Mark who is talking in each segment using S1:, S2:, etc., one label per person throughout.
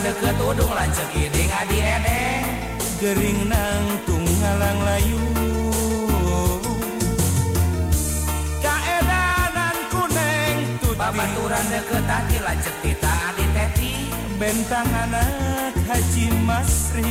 S1: deket udung lanceuk giding adi edeng
S2: gering nang tunggalang layu kaedanan kuneng tuti
S1: babaturan deket hati lanceuk tita adi teti
S2: bentang anak Haji Masri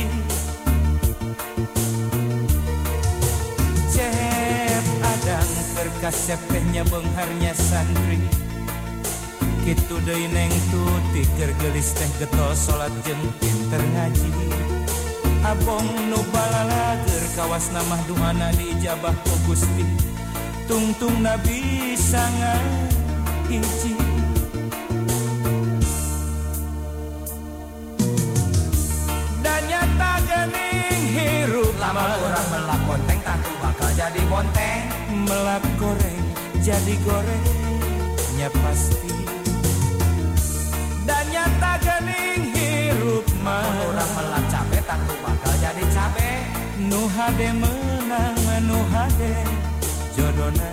S2: cep adang kerkasep tehnya bengharnya santri kitu deui neng tuti keur geulis teh getos salat jeung pinter ngaji abong nu balalager kawasna mah duhana diijabah ku Gusti tungtung nabi sangat hiji dan nyata geuning hirup
S1: lama urang melak bonteng tatu bakal jadi bonteng
S2: melak goreng jadi goreng nya pasti dan nyata geuning hirup mah
S1: urang melak cabe tatu bakal jadi cabe
S2: nu hade menang nu hade jodona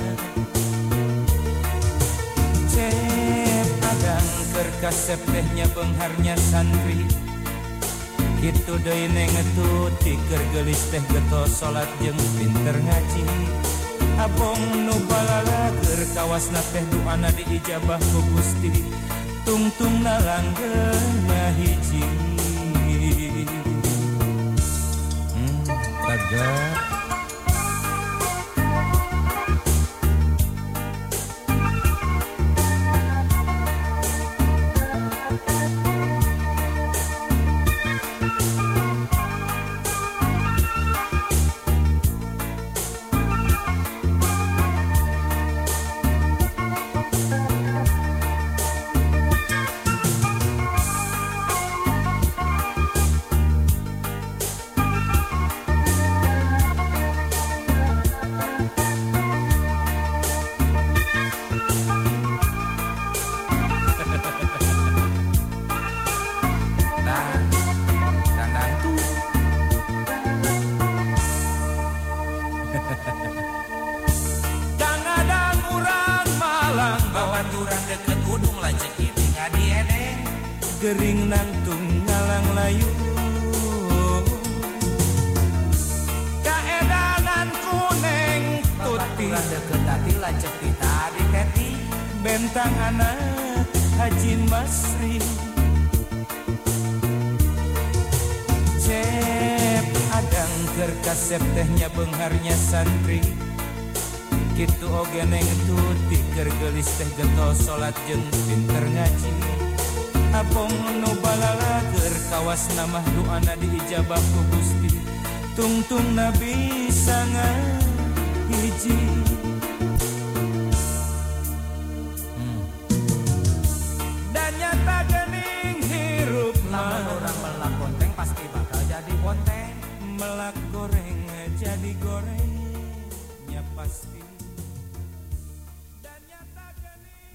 S2: cep adang keur kasep tehnya bengharnya santri kitu deui neng tuti keur geulis teh getos salat jeung pinter ngaji abong nu balalager kawasna teh doana diijabah ku Gusti tungtungna langgengna hiji kagak
S1: babaturan deket udung lanceuk giding adi edeng
S2: gering nang tunggalang layu kaedanan kuneng tuti
S1: babaturan deket hati lanceuk tita adi teti
S2: bentang anak Haji Masri cep adang keur kasep tehnya bengharnya santri kitu oge neng tuti keur geulis teh getos salat jeung pinter ngaji abong nu balalager kawasna mah doana diijabah ku Gusti tungtung nabi sangat hiji dan nyata geuning hirup
S1: lamun urang melak bonteng pasti bakal jadi bonteng
S2: melak goreng jadi goreng nya pasti